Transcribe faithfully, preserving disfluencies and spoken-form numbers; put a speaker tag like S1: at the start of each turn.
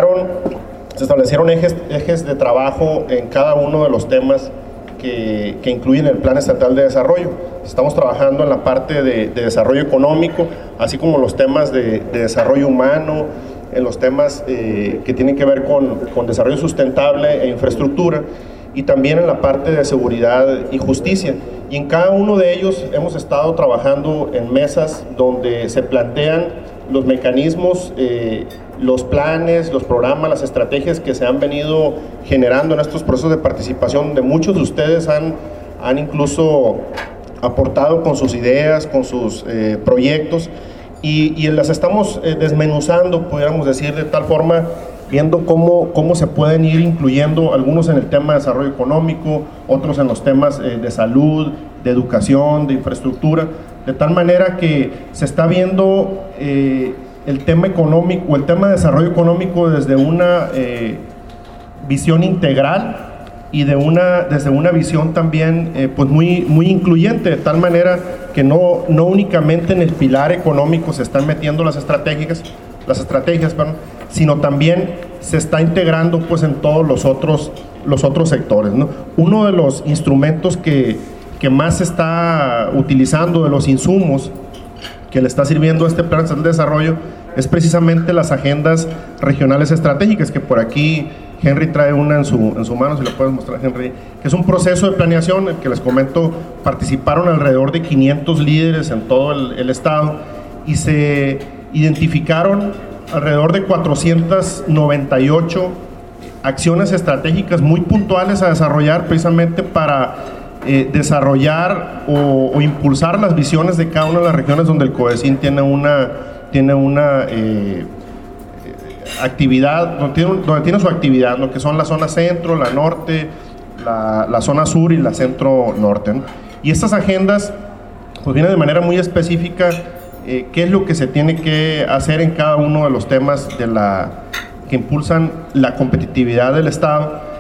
S1: establecieron, se establecieron ejes, ejes de trabajo en cada uno de los temas que, que incluyen el Plan Estatal de Desarrollo. Estamos trabajando en la parte de, de desarrollo económico, así como los temas de, de desarrollo humano, en los temas eh, que tienen que ver con, con desarrollo sustentable e infraestructura, y también en la parte de seguridad y justicia. Y en cada uno de ellos hemos estado trabajando en mesas donde se plantean los mecanismos, eh, los planes, los programas, las estrategias que se han venido generando en estos procesos de participación, donde muchos de ustedes han, han incluso aportado con sus ideas, con sus eh, proyectos, y, y las estamos eh, desmenuzando, pudiéramos decir, de tal forma, viendo cómo, cómo se pueden ir incluyendo algunos en el tema de desarrollo económico, otros en los temas eh, de salud, de educación, de infraestructura, de tal manera que se está viendo eh, el tema económico, el tema de desarrollo económico desde una eh, visión integral y de una, desde una visión también eh, pues muy, muy incluyente, de tal manera que no, no únicamente en el pilar económico se están metiendo las estrategias, las estrategias, perdón, sino también se está integrando pues en todos los otros, los otros sectores, ¿no? Uno de los instrumentos que, que más se está utilizando, de los insumos que le está sirviendo a este Plan Estatal de Desarrollo, es precisamente las agendas regionales estratégicas, que por aquí Henry trae una en su, en su mano, si lo puedes mostrar, Henry, que es un proceso de planeación, en el que les comento, participaron alrededor de quinientos líderes en todo el, el estado, y se identificaron alrededor de cuatrocientas noventa y ocho acciones estratégicas muy puntuales a desarrollar, precisamente para eh, desarrollar o, o impulsar las visiones de cada una de las regiones donde el CODECIN tiene una, tiene una eh, actividad, donde tiene, donde tiene su actividad, lo que son la zona centro, la norte, la, la zona sur y la centro norte, ¿no? Y estas agendas pues vienen de manera muy específica eh, qué es lo que se tiene que hacer en cada uno de los temas de la, que impulsan la competitividad del Estado,